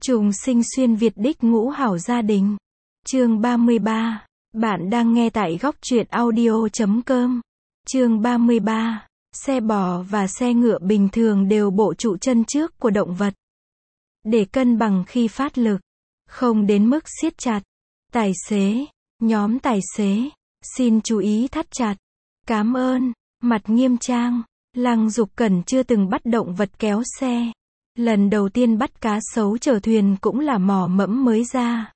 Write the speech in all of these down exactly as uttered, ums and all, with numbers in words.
Trùng sinh xuyên Việt đích ngũ hảo gia đình. Chương ba mươi ba. Bạn đang nghe tại góc truyện audio chấm com. Chương ba mươi ba. Xe bò và xe ngựa bình thường đều bộ trụ chân trước của động vật. Để cân bằng khi phát lực. Không đến mức siết chặt. Tài xế. Nhóm tài xế. Xin chú ý thắt chặt. Cám ơn. Mặt nghiêm trang. Lăng Dục Cẩn chưa từng bắt động vật kéo xe. Lần đầu tiên bắt cá sấu chở thuyền cũng là mò mẫm mới ra.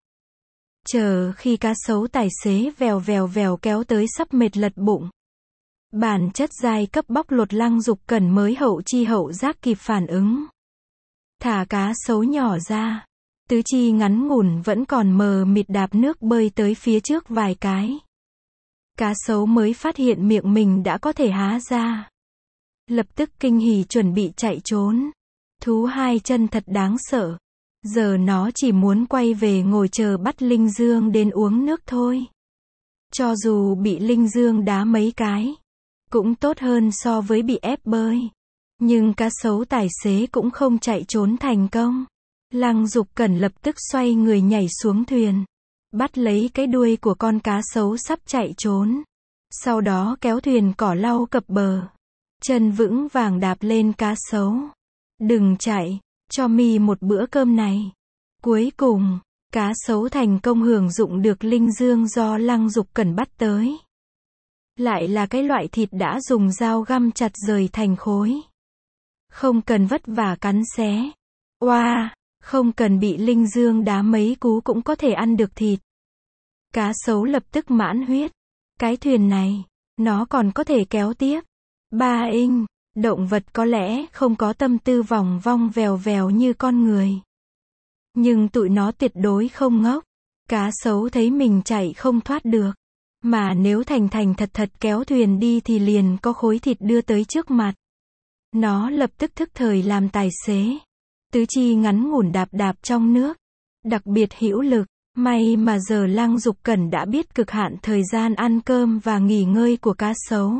Chờ khi cá sấu tài xế vèo vèo vèo kéo tới sắp mệt lật bụng. Bản chất giai cấp bóc lột Lăng Dục Cẩn mới hậu chi hậu giác kịp phản ứng. Thả cá sấu nhỏ ra. Tứ chi ngắn ngủn vẫn còn mờ mịt đạp nước bơi tới phía trước vài cái. Cá sấu mới phát hiện miệng mình đã có thể há ra. Lập tức kinh hỉ chuẩn bị chạy trốn. Thú hai chân thật đáng sợ. Giờ nó chỉ muốn quay về ngồi chờ bắt Linh Dương đến uống nước thôi. Cho dù bị Linh Dương đá mấy cái, cũng tốt hơn so với bị ép bơi. Nhưng cá sấu tài xế cũng không chạy trốn thành công. Lăng Dục Cẩn lập tức xoay người nhảy xuống thuyền. Bắt lấy cái đuôi của con cá sấu sắp chạy trốn. Sau đó kéo thuyền cỏ lau cập bờ. Chân vững vàng đạp lên cá sấu. Đừng chạy, cho mi một bữa cơm này. Cuối cùng, cá sấu thành công hưởng dụng được Linh Dương do Lăng Dục Cẩn bắt tới. Lại là cái loại thịt đã dùng dao găm chặt rời thành khối. Không cần vất vả cắn xé. Oa, không cần bị Linh Dương đá mấy cú cũng có thể ăn được thịt. Cá sấu lập tức mãn huyết. Cái thuyền này, nó còn có thể kéo tiếp. Ba inh. Động vật có lẽ không có tâm tư vòng vong vèo vèo như con người. Nhưng tụi nó tuyệt đối không ngốc. Cá sấu thấy mình chạy không thoát được. Mà nếu thành thành thật thật kéo thuyền đi thì liền có khối thịt đưa tới trước mặt. Nó lập tức thức thời làm tài xế. Tứ chi ngắn ngủn đạp đạp trong nước. Đặc biệt hữu lực. May mà giờ Lăng Dục Cẩn đã biết cực hạn thời gian ăn cơm và nghỉ ngơi của cá sấu.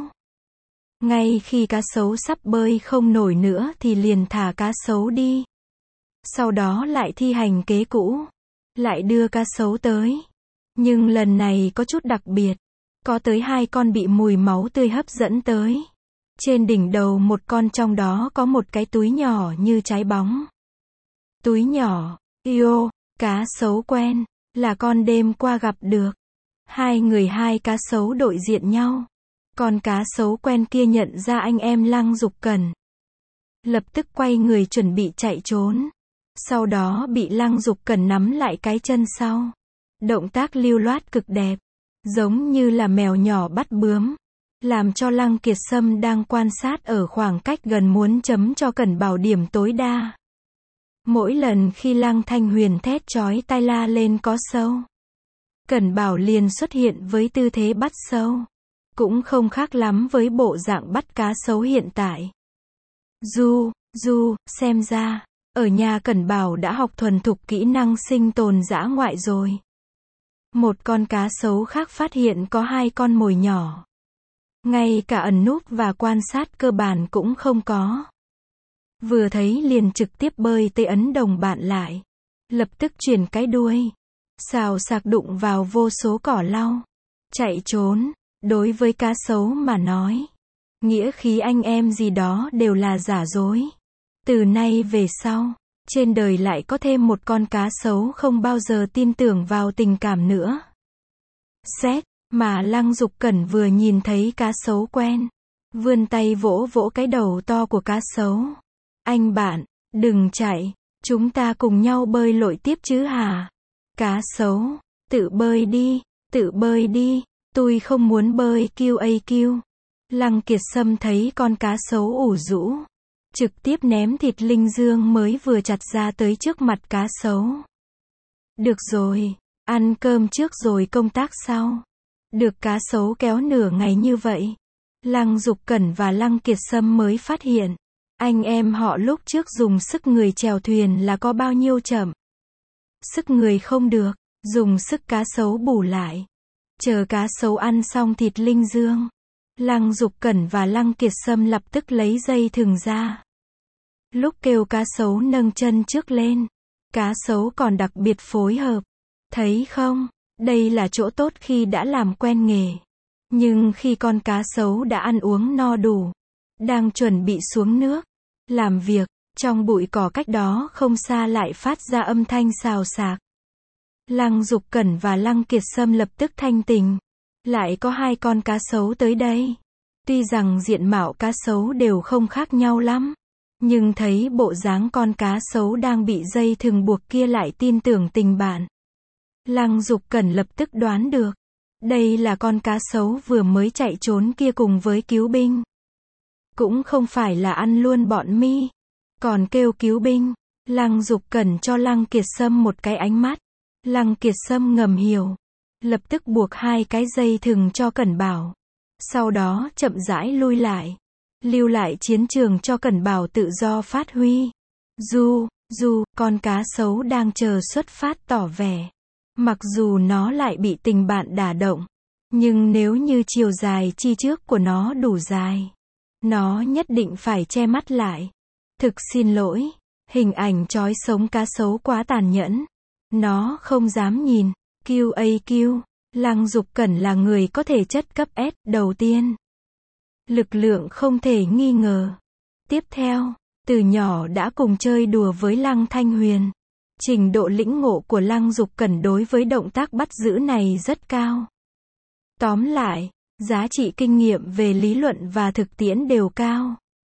Ngay khi cá sấu sắp bơi không nổi nữa thì liền thả cá sấu đi. Sau đó lại thi hành kế cũ. Lại đưa cá sấu tới. Nhưng lần này có chút đặc biệt. Có tới hai con bị mùi máu tươi hấp dẫn tới. Trên đỉnh đầu một con trong đó có một cái túi nhỏ như trái bóng. Túi nhỏ, yêu, cá sấu quen, là con đêm qua gặp được. Hai người hai cá sấu đội diện nhau. Con cá sấu quen kia nhận ra anh em Lăng Dục Cẩn. Lập tức quay người chuẩn bị chạy trốn. Sau đó bị Lăng Dục Cẩn nắm lại cái chân sau. Động tác lưu loát cực đẹp. Giống như là mèo nhỏ bắt bướm. Làm cho Lăng Kiệt Sâm đang quan sát ở khoảng cách gần muốn chấm cho Cẩn Bảo điểm tối đa. Mỗi lần khi Lăng Thanh Huyền thét chói tai la lên có sâu. Cẩn Bảo liền xuất hiện với tư thế bắt sâu. Cũng không khác lắm với bộ dạng bắt cá sấu hiện tại. Du, Du, xem ra, ở nhà Cẩn Bảo đã học thuần thục kỹ năng sinh tồn dã ngoại rồi. Một con cá sấu khác phát hiện có hai con mồi nhỏ. Ngay cả ẩn núp và quan sát cơ bản cũng không có. Vừa thấy liền trực tiếp bơi tới ấn đồng bạn lại. Lập tức chuyển cái đuôi. Xào xạc đụng vào vô số cỏ lau. Chạy trốn. Đối với cá sấu mà nói, nghĩa khí anh em gì đó đều là giả dối. Từ nay về sau, trên đời lại có thêm một con cá sấu không bao giờ tin tưởng vào tình cảm nữa. Xét, mà Lăng Dục Cẩn vừa nhìn thấy cá sấu quen, vươn tay vỗ vỗ cái đầu to của cá sấu. Anh bạn, đừng chạy, chúng ta cùng nhau bơi lội tiếp chứ hả? Cá sấu, tự bơi đi, tự bơi đi. Tôi không muốn bơi kêu ây kêu. Lăng Kiệt Sâm thấy con cá sấu ủ rũ. Trực tiếp ném thịt Linh Dương mới vừa chặt ra tới trước mặt cá sấu. Được rồi, ăn cơm trước rồi công tác sau. Được cá sấu kéo nửa ngày như vậy. Lăng Dục Cẩn và Lăng Kiệt Sâm mới phát hiện. Anh em họ lúc trước dùng sức người chèo thuyền là có bao nhiêu chậm. Sức người không được, dùng sức cá sấu bù lại. Chờ cá sấu ăn xong thịt Linh Dương. Lăng Dục Cẩn và Lăng Kiệt Sâm lập tức lấy dây thừng ra. Lúc kêu cá sấu nâng chân trước lên. Cá sấu còn đặc biệt phối hợp. Thấy không? Đây là chỗ tốt khi đã làm quen nghề. Nhưng khi con cá sấu đã ăn uống no đủ, đang chuẩn bị xuống nước, làm việc, trong bụi cỏ cách đó không xa lại phát ra âm thanh xào xạc. Lăng Dục Cẩn và Lăng Kiệt Sâm lập tức thanh tình. Lại có hai con cá sấu tới đây. Tuy rằng diện mạo cá sấu đều không khác nhau lắm, nhưng thấy bộ dáng con cá sấu đang bị dây thừng buộc kia lại tin tưởng tình bạn. Lăng Dục Cẩn lập tức đoán được. Đây là con cá sấu vừa mới chạy trốn kia cùng với cứu binh. Cũng không phải là ăn luôn bọn mi. Còn kêu cứu binh. Lăng Dục Cẩn cho Lăng Kiệt Sâm một cái ánh mắt. Lăng Kiệt Sâm ngầm hiểu. Lập tức buộc hai cái dây thừng cho Cẩn Bảo. Sau đó chậm rãi lui lại. Lưu lại chiến trường cho Cẩn Bảo tự do phát huy. Du, du, con cá sấu đang chờ xuất phát tỏ vẻ. Mặc dù nó lại bị tình bạn đả động. Nhưng nếu như chiều dài chi trước của nó đủ dài, nó nhất định phải che mắt lại. Thực xin lỗi. Hình ảnh trói sống cá sấu quá tàn nhẫn. Nó không dám nhìn. quy a quy. Lăng Dục Cẩn là người có thể chất cấp S đầu tiên. Lực lượng không thể nghi ngờ. Tiếp theo, từ nhỏ đã cùng chơi đùa với Lăng Thanh Huyền. Trình độ lĩnh ngộ của Lăng Dục Cẩn đối với động tác bắt giữ này rất cao. Tóm lại, giá trị kinh nghiệm về lý luận và thực tiễn đều cao.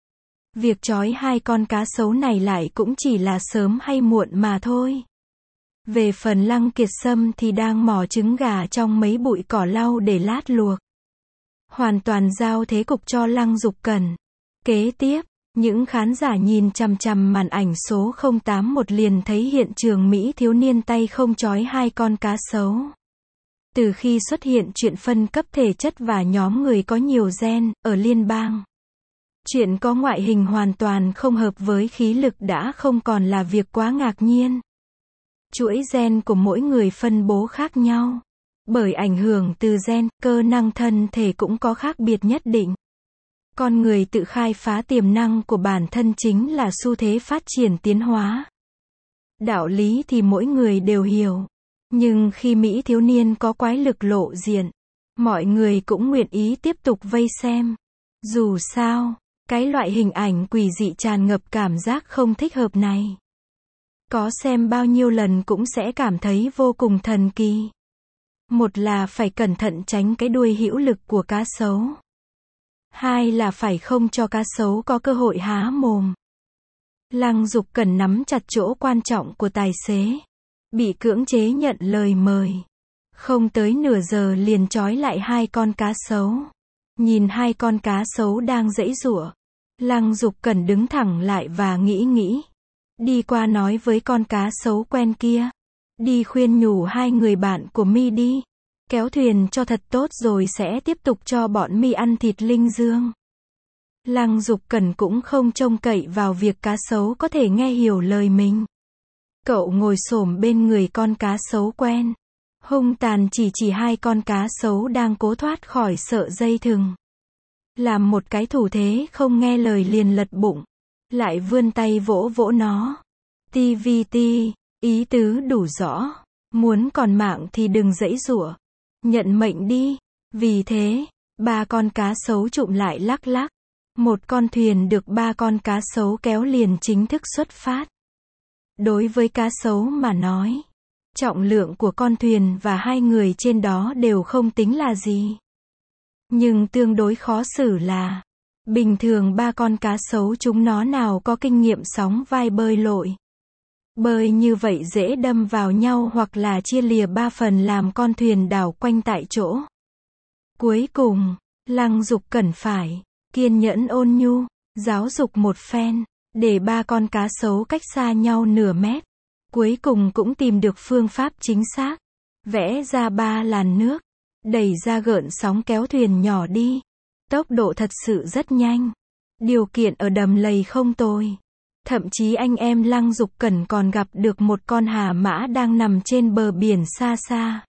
Việc trói hai con cá sấu này lại cũng chỉ là sớm hay muộn mà thôi. Về phần Lăng Kiệt Sâm thì đang mò trứng gà trong mấy bụi cỏ lau để lát luộc. Hoàn toàn giao thế cục cho Lăng Dục Cẩn. Kế tiếp, những khán giả nhìn chằm chằm màn ảnh số không tám một liền thấy hiện trường Mỹ thiếu niên tay không trói hai con cá sấu. Từ khi xuất hiện chuyện phân cấp thể chất và nhóm người có nhiều gen ở liên bang, chuyện có ngoại hình hoàn toàn không hợp với khí lực đã không còn là việc quá ngạc nhiên. Chuỗi gen của mỗi người phân bố khác nhau. Bởi ảnh hưởng từ gen, cơ năng thân thể cũng có khác biệt nhất định. Con người tự khai phá tiềm năng của bản thân chính là xu thế phát triển tiến hóa. Đạo lý thì mỗi người đều hiểu. Nhưng khi Mỹ thiếu niên có quái lực lộ diện, mọi người cũng nguyện ý tiếp tục vây xem. Dù sao, cái loại hình ảnh quỷ dị tràn ngập cảm giác không thích hợp này, có xem bao nhiêu lần cũng sẽ cảm thấy vô cùng thần kỳ. Một là phải cẩn thận tránh cái đuôi hữu lực của cá sấu. Hai là phải không cho cá sấu có cơ hội há mồm. Lăng Dục Cẩn nắm chặt chỗ quan trọng của tài xế. Bị cưỡng chế nhận lời mời. Không tới nửa giờ liền trói lại hai con cá sấu. Nhìn hai con cá sấu đang giãy giụa, Lăng Dục Cẩn đứng thẳng lại và nghĩ nghĩ. Đi qua nói với con cá sấu quen kia. Đi khuyên nhủ hai người bạn của mi đi. Kéo thuyền cho thật tốt rồi sẽ tiếp tục cho bọn mi ăn thịt linh dương. Lăng Dục Cẩn cũng không trông cậy vào việc cá sấu có thể nghe hiểu lời mình. Cậu ngồi xổm bên người con cá sấu quen. Hung tàn chỉ chỉ hai con cá sấu đang cố thoát khỏi sợi dây thừng. Làm một cái thủ thế không nghe lời liền lật bụng. Lại vươn tay vỗ vỗ nó. tê vê tê, ý tứ đủ rõ. Muốn còn mạng thì đừng giãy giụa. Nhận mệnh đi. Vì thế, ba con cá sấu chụm lại lắc lắc. Một con thuyền được ba con cá sấu kéo liền chính thức xuất phát. Đối với cá sấu mà nói, trọng lượng của con thuyền và hai người trên đó đều không tính là gì. Nhưng tương đối khó xử là, bình thường ba con cá sấu chúng nó nào có kinh nghiệm sóng vai bơi lội. Bơi như vậy dễ đâm vào nhau hoặc là chia lìa ba phần làm con thuyền đảo quanh tại chỗ. Cuối cùng, Lăng Dục Cẩn phải kiên nhẫn ôn nhu, giáo dục một phen, để ba con cá sấu cách xa nhau nửa mét. Cuối cùng cũng tìm được phương pháp chính xác. Vẽ ra ba làn nước, đẩy ra gợn sóng kéo thuyền nhỏ đi. Tốc độ thật sự rất nhanh. Điều kiện ở đầm lầy không tồi. Thậm chí anh em Lăng Dục Cẩn còn gặp được một con hà mã đang nằm trên bờ biển xa xa.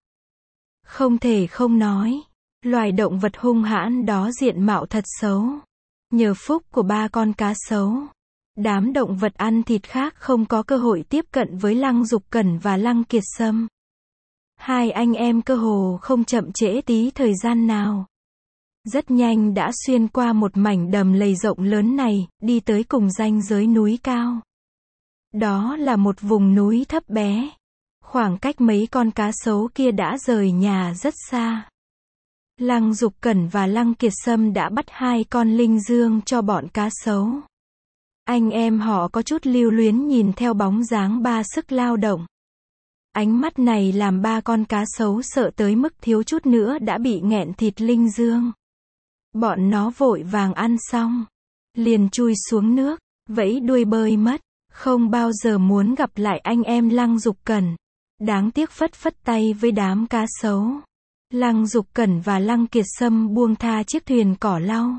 Không thể không nói, loài động vật hung hãn đó diện mạo thật xấu. Nhờ phúc của ba con cá sấu, Đám động vật ăn thịt khác không có cơ hội tiếp cận với Lăng Dục Cẩn và Lăng Kiệt Sâm. Hai anh em cơ hồ không chậm trễ tí thời gian nào. Rất nhanh đã xuyên qua một mảnh đầm lầy rộng lớn này, đi tới cùng ranh giới núi cao. Đó là một vùng núi thấp bé. Khoảng cách mấy con cá sấu kia đã rời nhà rất xa. Lăng Dục Cẩn và Lăng Kiệt Sâm đã bắt hai con linh dương cho bọn cá sấu. Anh em họ có chút lưu luyến nhìn theo bóng dáng ba sức lao động. Ánh mắt này làm ba con cá sấu sợ tới mức thiếu chút nữa đã bị nghẹn thịt linh dương. Bọn nó vội vàng ăn xong, liền chui xuống nước, vẫy đuôi bơi mất, không bao giờ muốn gặp lại anh em Lăng Dục Cẩn. Đáng tiếc phất phất tay với đám cá sấu. Lăng Dục Cẩn và Lăng Kiệt Sâm buông tha chiếc thuyền cỏ lau.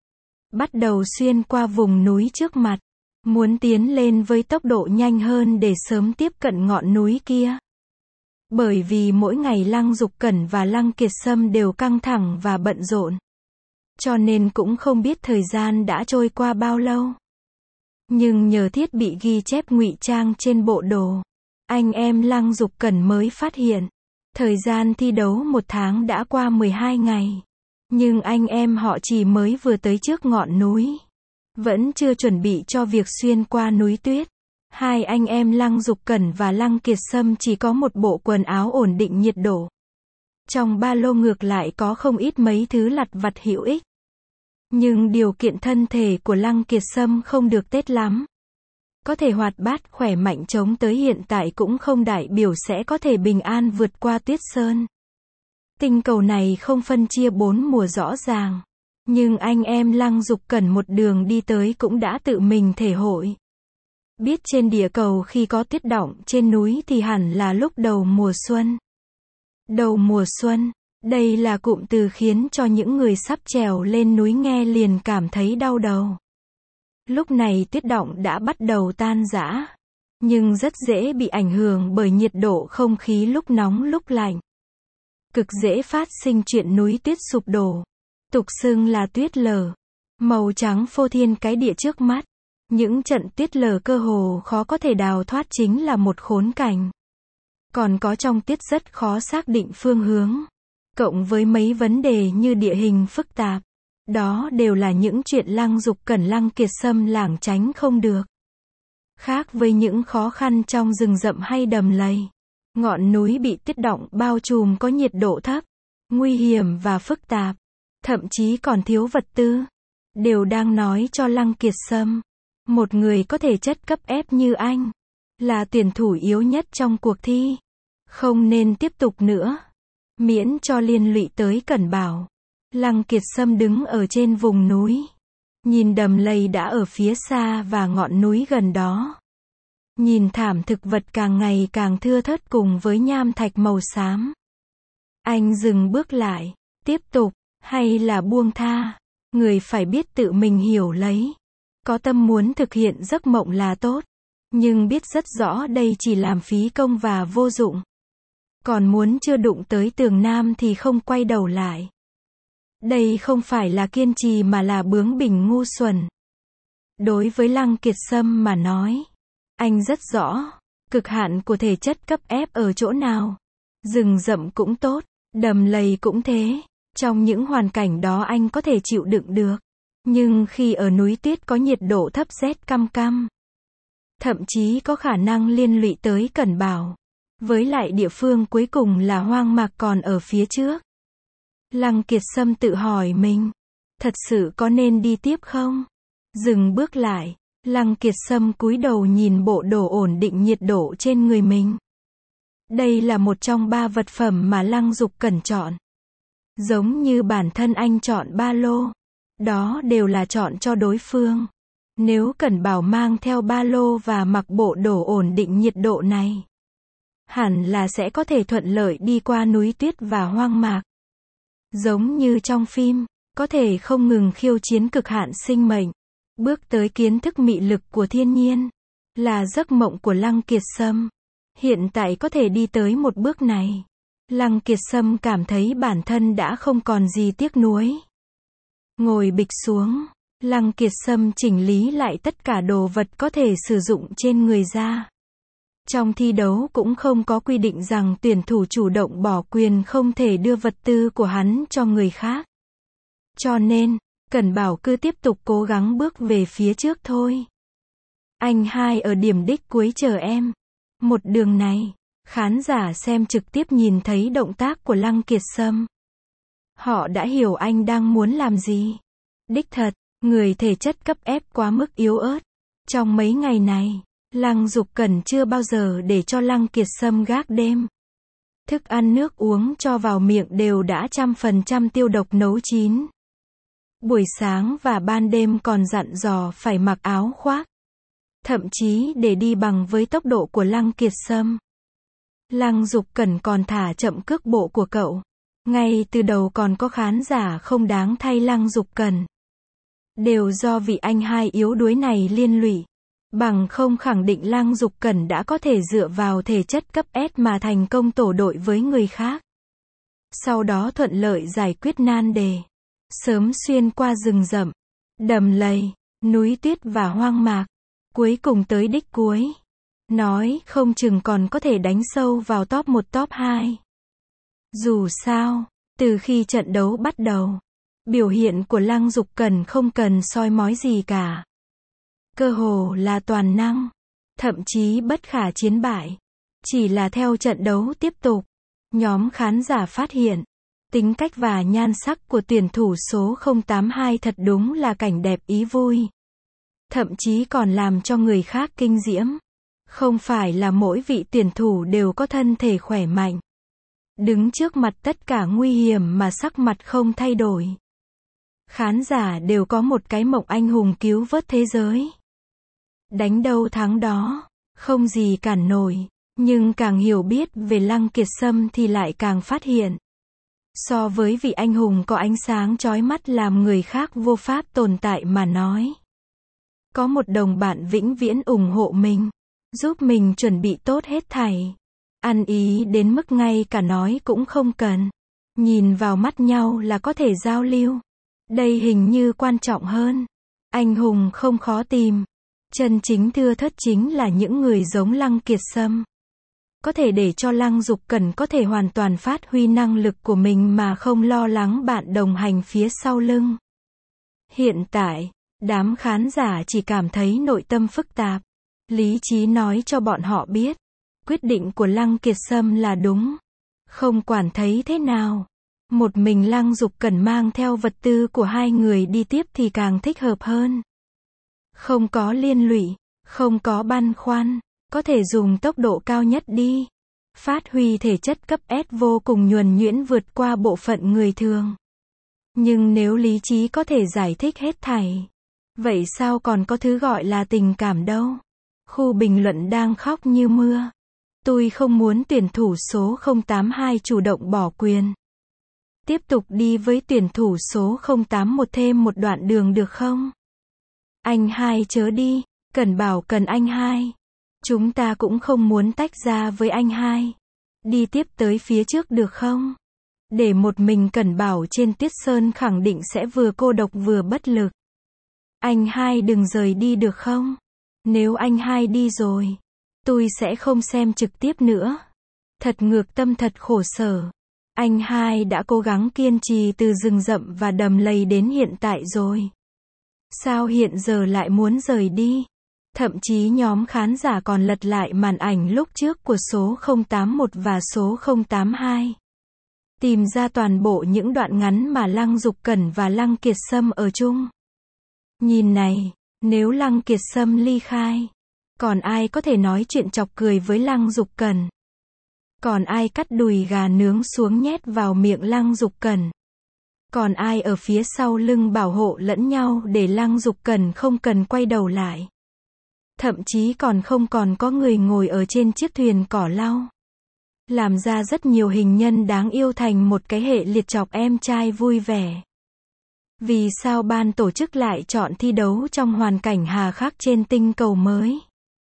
Bắt đầu xuyên qua vùng núi trước mặt, muốn tiến lên với tốc độ nhanh hơn để sớm tiếp cận ngọn núi kia. Bởi vì mỗi ngày Lăng Dục Cẩn và Lăng Kiệt Sâm đều căng thẳng và bận rộn. Cho nên cũng không biết thời gian đã trôi qua bao lâu. Nhưng nhờ thiết bị ghi chép ngụy trang trên bộ đồ, anh em Lăng Dục Cẩn mới phát hiện, thời gian thi đấu một tháng đã qua mười hai ngày. Nhưng anh em họ chỉ mới vừa tới trước ngọn núi. Vẫn chưa chuẩn bị cho việc xuyên qua núi tuyết. Hai anh em Lăng Dục Cẩn và Lăng Kiệt Sâm chỉ có một bộ quần áo ổn định nhiệt độ. Trong ba lô ngược lại có không ít mấy thứ lặt vặt hữu ích. Nhưng điều kiện thân thể của Lăng Kiệt Sâm không được tốt lắm. Có thể hoạt bát khỏe mạnh chống tới hiện tại cũng không đại biểu sẽ có thể bình an vượt qua tuyết sơn. Tinh cầu này không phân chia bốn mùa rõ ràng. Nhưng anh em Lăng Dục Cẩn một đường đi tới cũng đã tự mình thể hội. Biết trên địa cầu khi có tuyết đọng trên núi thì hẳn là lúc đầu mùa xuân. Đầu mùa xuân, đây là cụm từ khiến cho những người sắp trèo lên núi nghe liền cảm thấy đau đầu. Lúc này tuyết đọng đã bắt đầu tan rã, nhưng rất dễ bị ảnh hưởng bởi nhiệt độ không khí lúc nóng lúc lạnh. Cực dễ phát sinh chuyện núi tuyết sụp đổ, tục xưng là tuyết lở. Màu trắng phô thiên cái địa trước mắt, những trận tuyết lở cơ hồ khó có thể đào thoát chính là một khốn cảnh. Còn có trong tuyết rất khó xác định phương hướng, cộng với mấy vấn đề như địa hình phức tạp. Đó đều là những chuyện Lăng Dục Cẩn Lăng Kiệt Sâm lảng tránh không được. Khác với những khó khăn trong rừng rậm hay đầm lầy, ngọn núi bị tuyết đọng bao trùm có nhiệt độ thấp, nguy hiểm và phức tạp, thậm chí còn thiếu vật tư. Đều đang nói cho Lăng Kiệt Sâm, một người có thể chất cấp ép như anh, là tuyển thủ yếu nhất trong cuộc thi. Không nên tiếp tục nữa, miễn cho liên lụy tới Cẩn Bảo. Lăng Kiệt Sâm đứng ở trên vùng núi, nhìn đầm lầy đã ở phía xa và ngọn núi gần đó. Nhìn thảm thực vật càng ngày càng thưa thớt cùng với nham thạch màu xám. Anh dừng bước lại, tiếp tục, hay là buông tha? Người phải biết tự mình hiểu lấy. Có tâm muốn thực hiện giấc mộng là tốt, nhưng biết rất rõ đây chỉ làm phí công và vô dụng. Còn muốn chưa đụng tới tường nam thì không quay đầu lại. Đây không phải là kiên trì mà là bướng bỉnh ngu xuẩn. Đối với Lăng Kiệt Sâm mà nói, anh rất rõ, cực hạn của thể chất cấp ép ở chỗ nào. Rừng rậm cũng tốt, đầm lầy cũng thế. Trong những hoàn cảnh đó anh có thể chịu đựng được. Nhưng khi ở núi tuyết có nhiệt độ thấp rét căm căm, thậm chí có khả năng liên lụy tới Cẩn Bảo. Với lại địa phương cuối cùng là hoang mạc còn ở phía trước. Lăng Kiệt Sâm tự hỏi mình, thật sự có nên đi tiếp không? Dừng bước lại, Lăng Kiệt Sâm cúi đầu nhìn bộ đồ ổn định nhiệt độ trên người mình. Đây là một trong ba vật phẩm mà Lăng Dục Cẩn chọn. Giống như bản thân anh chọn ba lô, đó đều là chọn cho đối phương. Nếu Cẩn Bảo mang theo ba lô và mặc bộ đồ ổn định nhiệt độ này, hẳn là sẽ có thể thuận lợi đi qua núi tuyết và hoang mạc. Giống như trong phim, có thể không ngừng khiêu chiến cực hạn sinh mệnh, bước tới kiến thức mị lực của thiên nhiên, là giấc mộng của Lăng Kiệt Sâm. Hiện tại có thể đi tới một bước này, Lăng Kiệt Sâm cảm thấy bản thân đã không còn gì tiếc nuối. Ngồi bịch xuống, Lăng Kiệt Sâm chỉnh lý lại tất cả đồ vật có thể sử dụng trên người ra. Trong thi đấu cũng không có quy định rằng tuyển thủ chủ động bỏ quyền không thể đưa vật tư của hắn cho người khác. Cho nên, Cẩn Bảo cứ tiếp tục cố gắng bước về phía trước thôi. Anh hai ở điểm đích cuối chờ em. Một đường này, khán giả xem trực tiếp nhìn thấy động tác của Lăng Kiệt Sâm. Họ đã hiểu anh đang muốn làm gì. Đích thật, người thể chất cấp ép quá mức yếu ớt. Trong mấy ngày này, Lăng Dục Cẩn chưa bao giờ để cho Lăng Kiệt Sâm gác đêm. Thức ăn nước uống cho vào miệng đều đã trăm phần trăm tiêu độc nấu chín. Buổi sáng và ban đêm còn dặn dò phải mặc áo khoác. Thậm chí để đi bằng với tốc độ của Lăng Kiệt Sâm. Lăng Dục Cẩn còn thả chậm cước bộ của cậu. Ngay từ đầu còn có khán giả không đáng thay Lăng Dục Cẩn. Đều do vị anh hai yếu đuối này liên lụy. Bằng không khẳng định Lăng Dục Cẩn đã có thể dựa vào thể chất cấp S mà thành công tổ đội với người khác. Sau đó thuận lợi giải quyết nan đề. Sớm xuyên qua rừng rậm, đầm lầy, núi tuyết và hoang mạc. Cuối cùng tới đích cuối. Nói không chừng còn có thể đánh sâu vào top một top hai. Dù sao, từ khi trận đấu bắt đầu, biểu hiện của Lăng Dục Cẩn không cần soi mói gì cả. Cơ hồ là toàn năng, thậm chí bất khả chiến bại. Chỉ là theo trận đấu tiếp tục, nhóm khán giả phát hiện, tính cách và nhan sắc của tuyển thủ số không tám hai thật đúng là cảnh đẹp ý vui. Thậm chí còn làm cho người khác kinh diễm. Không phải là mỗi vị tuyển thủ đều có thân thể khỏe mạnh. Đứng trước mặt tất cả nguy hiểm mà sắc mặt không thay đổi. Khán giả đều có một cái mộng anh hùng cứu vớt thế giới. Đánh đâu thắng đó, không gì cản nổi. Nhưng càng hiểu biết về Lăng Kiệt Sâm thì lại càng phát hiện. So với vị anh hùng có ánh sáng chói mắt làm người khác vô pháp tồn tại mà nói. Có một đồng bạn vĩnh viễn ủng hộ mình, giúp mình chuẩn bị tốt hết thảy. Ăn ý đến mức ngay cả nói cũng không cần. Nhìn vào mắt nhau là có thể giao lưu. Đây hình như quan trọng hơn. Anh hùng không khó tìm. Chân chính thưa thớt chính là những người giống Lăng Kiệt Sâm. Có thể để cho Lăng Dục Cẩn có thể hoàn toàn phát huy năng lực của mình mà không lo lắng bạn đồng hành phía sau lưng. Hiện tại, đám khán giả chỉ cảm thấy nội tâm phức tạp. Lý trí nói cho bọn họ biết, quyết định của Lăng Kiệt Sâm là đúng. Không quản thấy thế nào, một mình Lăng Dục Cẩn mang theo vật tư của hai người đi tiếp thì càng thích hợp hơn. Không có liên lụy, không có băn khoăn, có thể dùng tốc độ cao nhất đi. Phát huy thể chất cấp S vô cùng nhuần nhuyễn vượt qua bộ phận người thường. Nhưng nếu lý trí có thể giải thích hết thảy, vậy sao còn có thứ gọi là tình cảm đâu? Khu bình luận đang khóc như mưa. Tôi không muốn tuyển thủ số không tám hai chủ động bỏ quyền. Tiếp tục đi với tuyển thủ số không tám một thêm một đoạn đường được không? Anh hai chớ đi, Cẩn Bảo cần anh hai. Chúng ta cũng không muốn tách ra với anh hai. Đi tiếp tới phía trước được không? Để một mình Cẩn Bảo trên Tuyết Sơn khẳng định sẽ vừa cô độc vừa bất lực. Anh hai đừng rời đi được không? Nếu anh hai đi rồi, tôi sẽ không xem trực tiếp nữa. Thật ngược tâm thật khổ sở. Anh hai đã cố gắng kiên trì từ rừng rậm và đầm lầy đến hiện tại rồi. Sao hiện giờ lại muốn rời đi? Thậm chí nhóm khán giả còn lật lại màn ảnh lúc trước của số không tám một và số không tám hai. Tìm ra toàn bộ những đoạn ngắn mà Lăng Dục Cẩn và Lăng Kiệt Sâm ở chung. Nhìn này, nếu Lăng Kiệt Sâm ly khai, còn ai có thể nói chuyện chọc cười với Lăng Dục Cẩn? Còn ai cắt đùi gà nướng xuống nhét vào miệng Lăng Dục Cẩn? Còn ai ở phía sau lưng bảo hộ lẫn nhau để Lăng Dục Cẩn không cần quay đầu lại? Thậm chí còn không còn có người ngồi ở trên chiếc thuyền cỏ lau. Làm ra rất nhiều hình nhân đáng yêu thành một cái hệ liệt chọc em trai vui vẻ. Vì sao ban tổ chức lại chọn thi đấu trong hoàn cảnh hà khắc trên tinh cầu mới?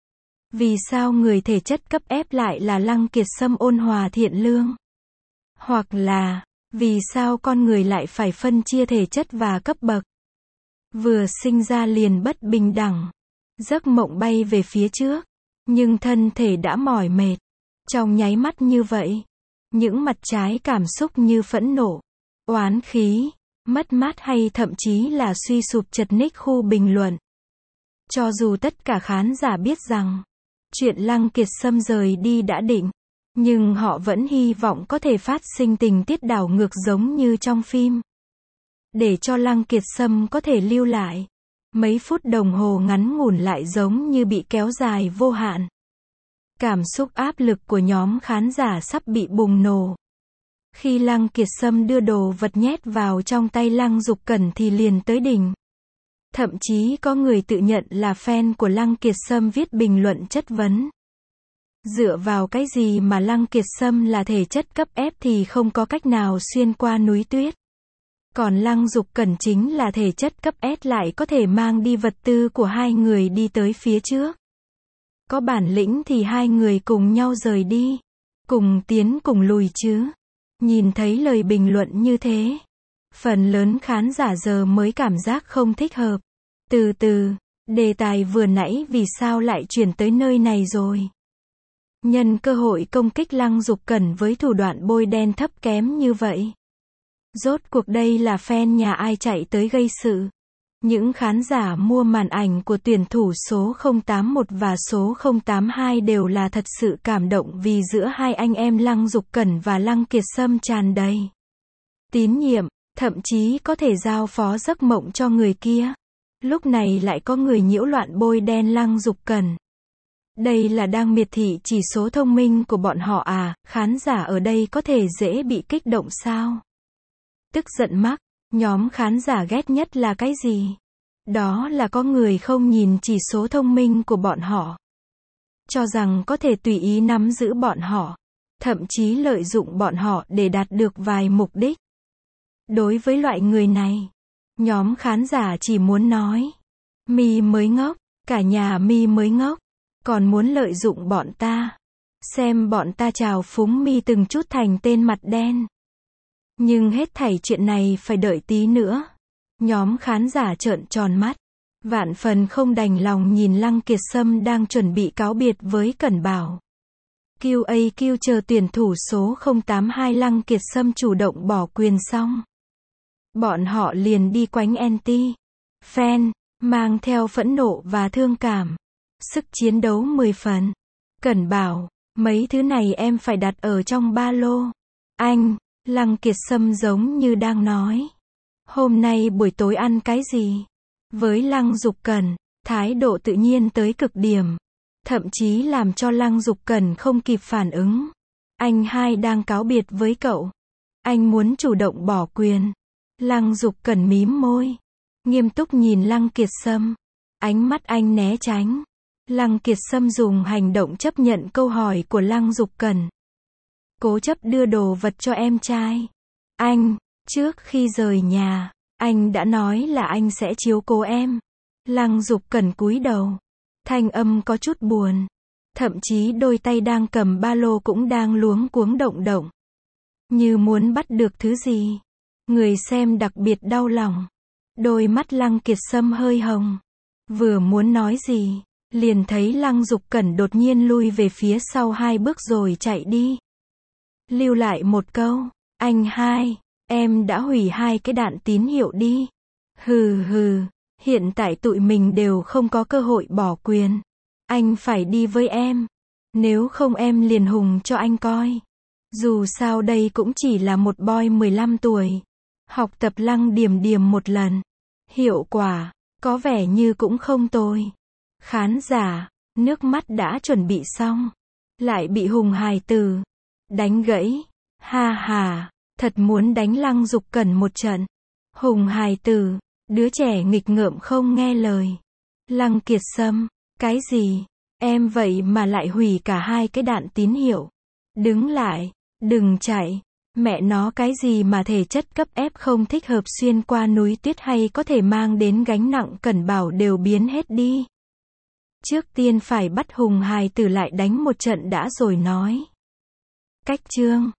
Vì sao người thể chất cấp ép lại là Lăng Kiệt Sâm ôn hòa thiện lương? Hoặc là, vì sao con người lại phải phân chia thể chất và cấp bậc? Vừa sinh ra liền bất bình đẳng. Giấc mộng bay về phía trước, nhưng thân thể đã mỏi mệt. Trong nháy mắt như vậy, những mặt trái cảm xúc như phẫn nộ, oán khí, mất mát hay thậm chí là suy sụp chật ních khu bình luận. Cho dù tất cả khán giả biết rằng chuyện Lăng Kiệt Sâm rời đi đã định, nhưng họ vẫn hy vọng có thể phát sinh tình tiết đảo ngược giống như trong phim. Để cho Lăng Kiệt Sâm có thể lưu lại. Mấy phút đồng hồ ngắn ngủn lại giống như bị kéo dài vô hạn. Cảm xúc áp lực của nhóm khán giả sắp bị bùng nổ. Khi Lăng Kiệt Sâm đưa đồ vật nhét vào trong tay Lăng Dục Cẩn thì liền tới đỉnh. Thậm chí có người tự nhận là fan của Lăng Kiệt Sâm viết bình luận chất vấn. Dựa vào cái gì mà Lăng Kiệt Sâm là thể chất cấp ép thì không có cách nào xuyên qua núi tuyết. Còn Lăng Dục Cẩn chính là thể chất cấp S lại có thể mang đi vật tư của hai người đi tới phía trước. Có bản lĩnh thì hai người cùng nhau rời đi. Cùng tiến cùng lùi chứ. Nhìn thấy lời bình luận như thế. Phần lớn khán giả giờ mới cảm giác không thích hợp. Từ từ, đề tài vừa nãy vì sao lại chuyển tới nơi này rồi. Nhân cơ hội công kích Lăng Dục Cẩn với thủ đoạn bôi đen thấp kém như vậy. Rốt cuộc đây là fan nhà ai chạy tới gây sự. Những khán giả mua màn ảnh của tuyển thủ số không tám mốt và số không tám hai đều là thật sự cảm động vì giữa hai anh em Lăng Dục Cẩn và Lăng Kiệt Sâm tràn đầy tín nhiệm, thậm chí có thể giao phó giấc mộng cho người kia. Lúc này lại có người nhiễu loạn bôi đen Lăng Dục Cẩn. Đây là đang miệt thị chỉ số thông minh của bọn họ à, khán giả ở đây có thể dễ bị kích động sao? Tức giận mắc, nhóm khán giả ghét nhất là cái gì? Đó là có người không nhìn chỉ số thông minh của bọn họ. Cho rằng có thể tùy ý nắm giữ bọn họ. Thậm chí lợi dụng bọn họ để đạt được vài mục đích. Đối với loại người này, nhóm khán giả chỉ muốn nói. Mi mới ngốc, cả nhà Mi mới ngốc. Còn muốn lợi dụng bọn ta. Xem bọn ta trào phúng Mi từng chút thành tên mặt đen. Nhưng hết thảy chuyện này phải đợi tí nữa. Nhóm khán giả trợn tròn mắt. Vạn phần không đành lòng nhìn Lăng Kiệt Sâm đang chuẩn bị cáo biệt với Cẩn Bảo. quy a quy chờ tuyển thủ số không tám hai Lăng Kiệt Sâm chủ động bỏ quyền xong. Bọn họ liền đi quánh anti. Fan, mang theo phẫn nộ và thương cảm. Sức chiến đấu mười phần. Cẩn Bảo, mấy thứ này em phải đặt ở trong ba lô. Anh, Lăng Kiệt Sâm giống như đang nói. Hôm nay buổi tối ăn cái gì? Với Lăng Dục Cẩn, thái độ tự nhiên tới cực điểm. Thậm chí làm cho Lăng Dục Cẩn không kịp phản ứng. Anh hai đang cáo biệt với cậu. Anh muốn chủ động bỏ quyền. Lăng Dục Cẩn mím môi. Nghiêm túc nhìn Lăng Kiệt Sâm. Ánh mắt anh né tránh. Lăng Kiệt Sâm dùng hành động chấp nhận câu hỏi của Lăng Dục Cẩn. Cố chấp đưa đồ vật cho em trai. Anh, trước khi rời nhà, anh đã nói là anh sẽ chiếu cố em. Lăng Dục Cẩn cúi đầu. Thanh âm có chút buồn. Thậm chí đôi tay đang cầm ba lô cũng đang luống cuống động động. Như muốn bắt được thứ gì. Người xem đặc biệt đau lòng. Đôi mắt Lăng Kiệt Sâm hơi hồng. Vừa muốn nói gì, liền thấy Lăng Dục Cẩn đột nhiên lui về phía sau hai bước rồi chạy đi. Lưu lại một câu, anh hai, em đã hủy hai cái đạn tín hiệu đi. Hừ hừ, hiện tại tụi mình đều không có cơ hội bỏ quyền. Anh phải đi với em. Nếu không em liền hùng cho anh coi. Dù sao đây cũng chỉ là một boy mười lăm tuổi. Học tập Lăng Điểm Điểm một lần. Hiệu quả, có vẻ như cũng không tồi. Khán giả, nước mắt đã chuẩn bị xong. Lại bị Hùng hài tử đánh gãy. Ha ha, thật muốn đánh Lăng Dục Cẩn một trận. Hùng hài tử, đứa trẻ nghịch ngợm không nghe lời. Lăng Kiệt Sâm, cái gì? Em vậy mà lại hủy cả hai cái đạn tín hiệu. Đứng lại, đừng chạy. Mẹ nó cái gì mà thể chất cấp ép không thích hợp xuyên qua núi tuyết hay có thể mang đến gánh nặng Cẩn Bảo đều biến hết đi. Trước tiên phải bắt Hùng hài tử lại đánh một trận đã rồi nói. Cách chương